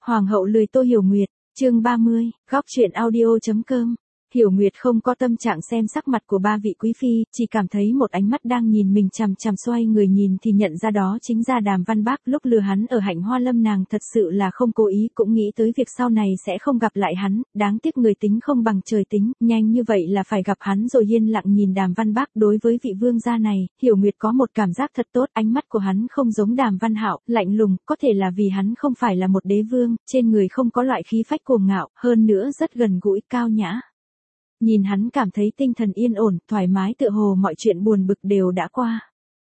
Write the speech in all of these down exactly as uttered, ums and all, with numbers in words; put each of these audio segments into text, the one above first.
Hoàng hậu lười Tô Hiểu Nguyệt, chương ba mươi, góc truyện audio.com. Hiểu Nguyệt không có tâm trạng xem sắc mặt của ba vị quý phi, chỉ cảm thấy một ánh mắt đang nhìn mình chằm chằm, xoay người nhìn thì nhận ra đó chính là Đàm Văn Bác. Lúc lừa hắn ở Hạnh Hoa Lâm nàng thật sự là không cố ý, cũng nghĩ tới việc sau này sẽ không gặp lại hắn, đáng tiếc người tính không bằng trời tính, nhanh như vậy là phải gặp hắn rồi. Yên lặng nhìn Đàm Văn Bác. Đối với vị vương gia này, Hiểu Nguyệt có một cảm giác thật tốt, ánh mắt của hắn không giống Đàm Văn Hạo, lạnh lùng, có thể là vì hắn không phải là một đế vương, trên người không có loại khí phách cuồng ngạo, hơn nữa rất gần gũi, cao nhã. Nhìn hắn cảm thấy tinh thần yên ổn, thoải mái, tựa hồ mọi chuyện buồn bực đều đã qua.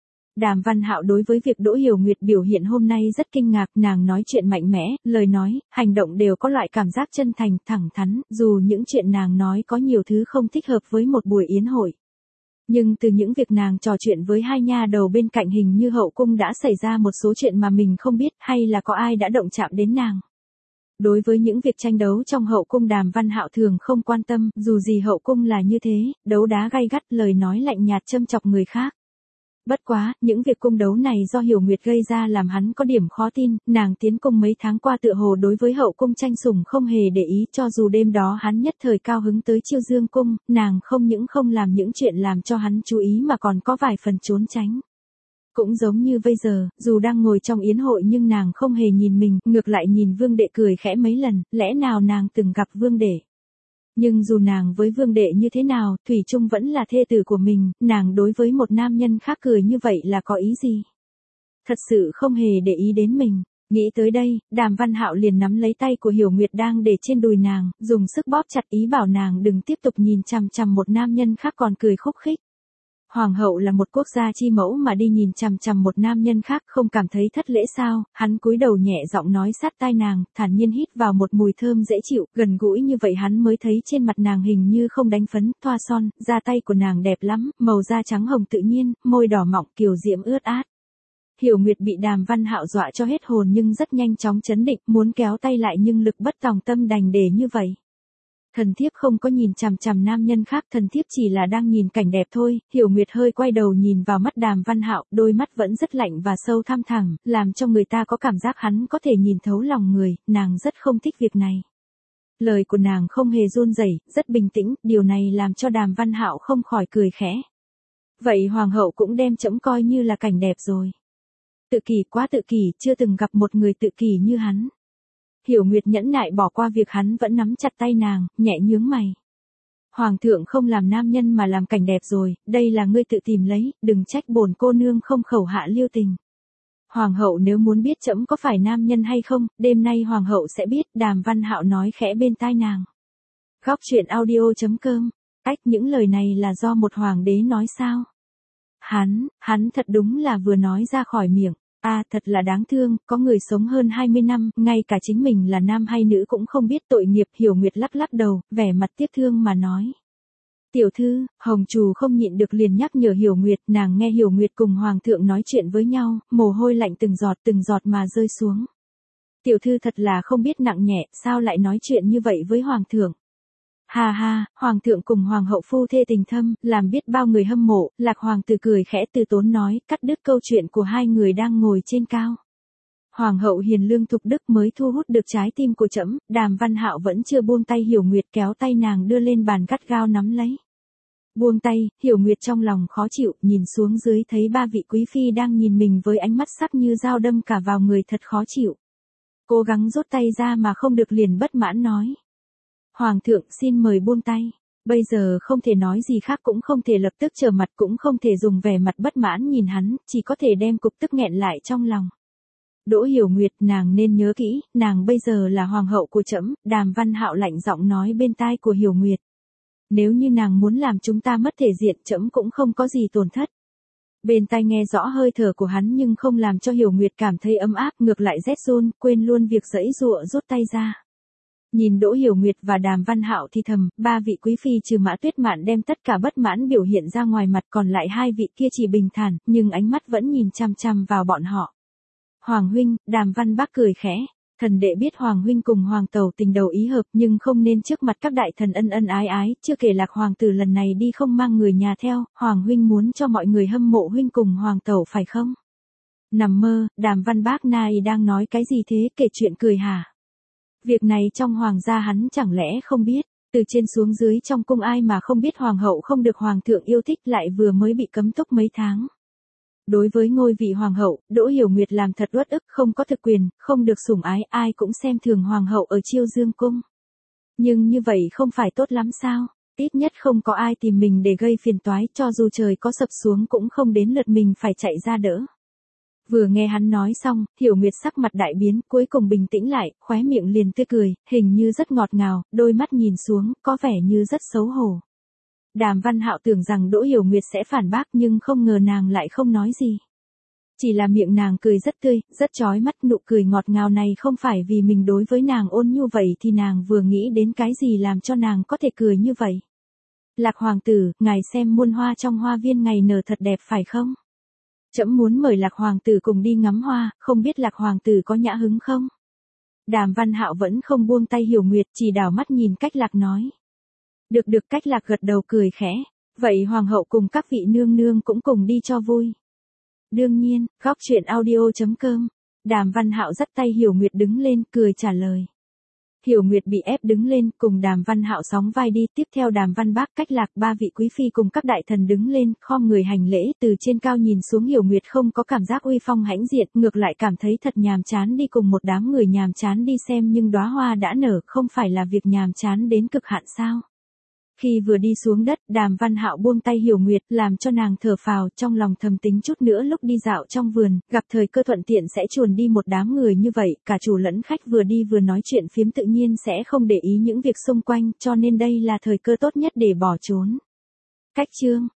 Đàm Văn Hạo đối với việc Đỗ Hiểu Nguyệt biểu hiện hôm nay rất kinh ngạc, nàng nói chuyện mạnh mẽ, lời nói, hành động đều có loại cảm giác chân thành, thẳng thắn, dù những chuyện nàng nói có nhiều thứ không thích hợp với một buổi yến hội. Nhưng từ những việc nàng trò chuyện với hai nha đầu bên cạnh, hình như hậu cung đã xảy ra một số chuyện mà mình không biết, hay là có ai đã động chạm đến nàng. Đối với những việc tranh đấu trong hậu cung, Đàm Văn Hạo thường không quan tâm, dù gì hậu cung là như thế, đấu đá gay gắt, lời nói lạnh nhạt châm chọc người khác. Bất quá, những việc cung đấu này do Hiểu Nguyệt gây ra làm hắn có điểm khó tin, nàng tiến cung mấy tháng qua tựa hồ đối với hậu cung tranh sủng không hề để ý, cho dù đêm đó hắn nhất thời cao hứng tới Chiêu Dương cung, nàng không những không làm những chuyện làm cho hắn chú ý mà còn có vài phần trốn tránh. Cũng giống như bây giờ, dù đang ngồi trong yến hội nhưng nàng không hề nhìn mình, ngược lại nhìn Vương Đệ cười khẽ mấy lần, lẽ nào nàng từng gặp Vương Đệ. Nhưng dù nàng với Vương Đệ như thế nào, thủy chung vẫn là thê tử của mình, nàng đối với một nam nhân khác cười như vậy là có ý gì? Thật sự không hề để ý đến mình. Nghĩ tới đây, Đàm Văn Hạo liền nắm lấy tay của Hiểu Nguyệt đang để trên đùi nàng, dùng sức bóp chặt, ý bảo nàng đừng tiếp tục nhìn chằm chằm một nam nhân khác còn cười khúc khích. Hoàng hậu là một quốc gia chi mẫu mà đi nhìn chằm chằm một nam nhân khác không cảm thấy thất lễ sao? Hắn cúi đầu nhẹ giọng nói sát tai nàng, thản nhiên hít vào một mùi thơm dễ chịu, gần gũi như vậy hắn mới thấy trên mặt nàng hình như không đánh phấn, thoa son, da tay của nàng đẹp lắm, màu da trắng hồng tự nhiên, môi đỏ mọng kiều diễm ướt át. Hiểu Nguyệt bị Đàm Văn Hạo dọa cho hết hồn nhưng rất nhanh chóng chấn định, muốn kéo tay lại nhưng lực bất tòng tâm đành để như vậy. Thần thiếp không có nhìn chằm chằm nam nhân khác, thần thiếp chỉ là đang nhìn cảnh đẹp thôi. Hiểu Nguyệt hơi quay đầu nhìn vào mắt Đàm Văn Hạo, đôi mắt vẫn rất lạnh và sâu thăm thẳm, làm cho người ta có cảm giác hắn có thể nhìn thấu lòng người, nàng rất không thích việc này. Lời của nàng không hề run rẩy, rất bình tĩnh, điều này làm cho Đàm Văn Hạo không khỏi cười khẽ. Vậy hoàng hậu cũng đem trẫm coi như là cảnh đẹp rồi. Tự kỷ, quá tự kỷ, chưa từng gặp một người tự kỷ như hắn. Hiểu Nguyệt nhẫn nại bỏ qua việc hắn vẫn nắm chặt tay nàng, nhẹ nhướng mày. Hoàng thượng không làm nam nhân mà làm cảnh đẹp rồi, đây là ngươi tự tìm lấy, đừng trách bổn cô nương không khẩu hạ lưu tình. Hoàng hậu nếu muốn biết trẫm có phải nam nhân hay không, đêm nay hoàng hậu sẽ biết, Đàm Văn Hạo nói khẽ bên tai nàng. Góc truyện audio.com. Ách, những lời này là do một hoàng đế nói sao? Hắn, hắn thật đúng là vừa nói ra khỏi miệng. À, thật là đáng thương, có người sống hơn hai mươi năm, ngay cả chính mình là nam hay nữ cũng không biết, tội nghiệp. Hiểu Nguyệt lắc lắc đầu, vẻ mặt tiếc thương mà nói. Tiểu thư, Hồng Trù không nhịn được liền nhắc nhở Hiểu Nguyệt, nàng nghe Hiểu Nguyệt cùng Hoàng thượng nói chuyện với nhau, mồ hôi lạnh từng giọt từng giọt mà rơi xuống. Tiểu thư thật là không biết nặng nhẹ, sao lại nói chuyện như vậy với Hoàng thượng. Ha ha, Hoàng thượng cùng Hoàng hậu phu thê tình thâm, làm biết bao người hâm mộ. Lạc Hoàng tử cười khẽ từ tốn nói, cắt đứt câu chuyện của hai người đang ngồi trên cao. Hoàng hậu hiền lương thục đức mới thu hút được trái tim của trẫm. Đàm Văn Hạo vẫn chưa buông tay, Hiểu Nguyệt kéo tay nàng đưa lên bàn gắt gao nắm lấy. Buông tay, Hiểu Nguyệt trong lòng khó chịu, nhìn xuống dưới thấy ba vị quý phi đang nhìn mình với ánh mắt sắc như dao đâm cả vào người, thật khó chịu. Cố gắng rút tay ra mà không được liền bất mãn nói. Hoàng thượng xin mời buông tay. Bây giờ không thể nói gì khác, cũng không thể lập tức trở mặt, cũng không thể dùng vẻ mặt bất mãn nhìn hắn, chỉ có thể đem cục tức nghẹn lại trong lòng. Đỗ Hiểu Nguyệt, nàng nên nhớ kỹ, nàng bây giờ là hoàng hậu của trẫm. Đàm Văn Hạo lạnh giọng nói bên tai của Hiểu Nguyệt. Nếu như nàng muốn làm chúng ta mất thể diện, trẫm cũng không có gì tổn thất. Bên tai nghe rõ hơi thở của hắn nhưng không làm cho Hiểu Nguyệt cảm thấy ấm áp, ngược lại rét run, quên luôn việc giãy giụa rút tay ra. Nhìn Đỗ Hiểu Nguyệt và Đàm Văn Hạo thì thầm, ba vị quý phi trừ Mã Tuyết Mạn đem tất cả bất mãn biểu hiện ra ngoài mặt, còn lại hai vị kia chỉ bình thản, nhưng ánh mắt vẫn nhìn chăm chăm vào bọn họ. Hoàng huynh, Đàm Văn Bác cười khẽ, thần đệ biết Hoàng huynh cùng Hoàng tẩu tình đầu ý hợp, nhưng không nên trước mặt các đại thần ân ân ái ái, chưa kể Lạc Hoàng tử lần này đi không mang người nhà theo, Hoàng huynh muốn cho mọi người hâm mộ huynh cùng Hoàng tẩu phải không? Nằm mơ, Đàm Văn Bác này đang nói cái gì thế, kể chuyện cười hả? Việc này trong hoàng gia hắn chẳng lẽ không biết, từ trên xuống dưới trong cung ai mà không biết hoàng hậu không được hoàng thượng yêu thích lại vừa mới bị cấm túc mấy tháng. Đối với ngôi vị hoàng hậu, Đỗ Hiểu Nguyệt làm thật uất ức, không có thực quyền, không được sủng ái, ai cũng xem thường hoàng hậu ở Chiêu Dương cung. Nhưng như vậy không phải tốt lắm sao? Ít nhất không có ai tìm mình để gây phiền toái, cho dù trời có sập xuống cũng không đến lượt mình phải chạy ra đỡ. Vừa nghe hắn nói xong, Hiểu Nguyệt sắc mặt đại biến, cuối cùng bình tĩnh lại, khóe miệng liền tươi cười, hình như rất ngọt ngào, đôi mắt nhìn xuống, có vẻ như rất xấu hổ. Đàm Văn Hạo tưởng rằng Đỗ Hiểu Nguyệt sẽ phản bác nhưng không ngờ nàng lại không nói gì. Chỉ là miệng nàng cười rất tươi, rất chói mắt, nụ cười ngọt ngào này không phải vì mình đối với nàng ôn nhu vậy thì nàng vừa nghĩ đến cái gì làm cho nàng có thể cười như vậy. Lạc hoàng tử, ngài xem muôn hoa trong hoa viên ngày nở thật đẹp phải không? Trẫm muốn mời Lạc hoàng tử cùng đi ngắm hoa, không biết Lạc hoàng tử có nhã hứng không? Đàm Văn Hạo vẫn không buông tay Hiểu Nguyệt, chỉ đảo mắt nhìn Cách Lạc nói. Được được, Cách Lạc gật đầu cười khẽ. Vậy hoàng hậu cùng các vị nương nương cũng cùng đi cho vui. Đương nhiên, góc truyện audio chấm com. Đàm Văn Hạo dắt tay Hiểu Nguyệt đứng lên, cười trả lời. Hiểu Nguyệt bị ép đứng lên, cùng Đàm Văn Hạo sóng vai đi, tiếp theo Đàm Văn Bác, Cách Lạc, ba vị quý phi cùng các đại thần đứng lên, khom người hành lễ, từ trên cao nhìn xuống Hiểu Nguyệt không có cảm giác uy phong hãnh diện, ngược lại cảm thấy thật nhàm chán đi cùng một đám người nhàm chán đi xem nhưng đóa hoa đã nở, không phải là việc nhàm chán đến cực hạn sao? Khi vừa đi xuống đất, Đàm Văn Hạo buông tay Hiểu Nguyệt, làm cho nàng thở phào, trong lòng thầm tính chút nữa lúc đi dạo trong vườn, gặp thời cơ thuận tiện sẽ chuồn đi một đám người như vậy, cả chủ lẫn khách vừa đi vừa nói chuyện phiếm tự nhiên sẽ không để ý những việc xung quanh, cho nên đây là thời cơ tốt nhất để bỏ trốn. Cách chương